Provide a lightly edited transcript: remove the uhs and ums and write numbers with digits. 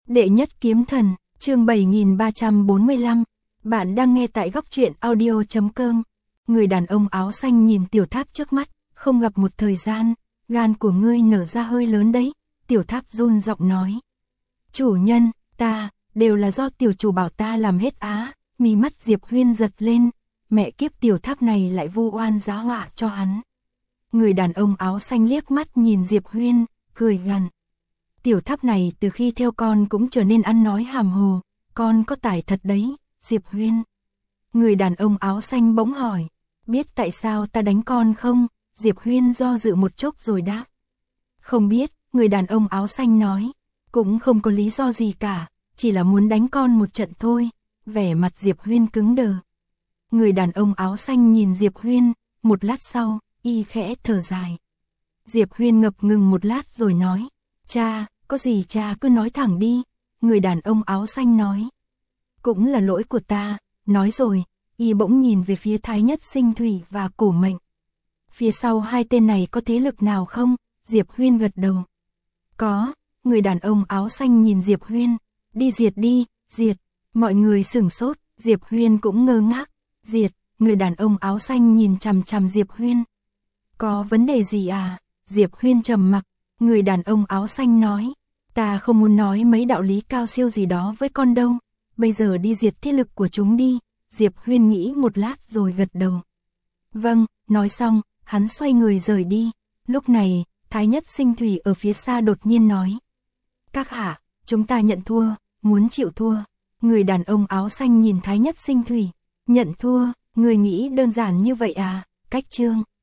Đệ nhất kiếm thần, chương 7345. Bạn đang nghe tại góc truyện audio.com. Người đàn ông áo xanh nhìn tiểu tháp trước mắt, không gặp một thời gian, gan của ngươi nở ra hơi lớn đấy. Tiểu tháp run giọng nói. Chủ nhân, đều là do tiểu chủ bảo ta làm hết á. Mí mắt Diệp Huyên giật lên, mẹ kiếp tiểu tháp này lại vu oan giá họa cho hắn. Người đàn ông áo xanh liếc mắt nhìn Diệp Huyên, cười gằn. Tiểu tháp này từ khi theo con cũng trở nên ăn nói hàm hồ, con có tài thật đấy, Diệp Huyên. Người đàn ông áo xanh bỗng hỏi, biết tại sao ta đánh con không? Diệp Huyên do dự một chốc rồi đáp. Không biết, người đàn ông áo xanh nói, cũng không có lý do gì cả, chỉ là muốn đánh con một trận thôi. Vẻ mặt Diệp Huyên cứng đờ. Người đàn ông áo xanh nhìn Diệp Huyên, một lát sau, y khẽ thở dài. Diệp Huyên ngập ngừng một lát rồi nói, cha, có gì cha cứ nói thẳng đi. Người đàn ông áo xanh nói, cũng là lỗi của ta. Nói rồi, y bỗng nhìn về phía Thái Nhất Sinh Thủy và Cổ Mệnh. Phía sau hai tên này có thế lực nào không? Diệp Huyên gật đầu. Có. Người đàn ông áo xanh nhìn Diệp Huyên, đi diệt đi, diệt. Mọi người sửng sốt, Diệp Huyên cũng ngơ ngác. Diệt. Người đàn ông áo xanh nhìn chằm chằm Diệp Huyên. Có vấn đề gì à? Diệp Huyên trầm mặc. Người đàn ông áo xanh nói, ta không muốn nói mấy đạo lý cao siêu gì đó với con đâu. Bây giờ đi diệt thế lực của chúng đi. Diệp Huyên nghĩ một lát rồi gật đầu. Vâng, nói xong, hắn xoay người rời đi. Lúc này, Thái Nhất Sinh Thủy ở phía xa đột nhiên nói. Các hạ, chúng ta nhận thua, muốn chịu thua. Người đàn ông áo xanh nhìn Thái Nhất Sinh Thủy. Nhận thua, người nghĩ đơn giản như vậy à? Cách chương.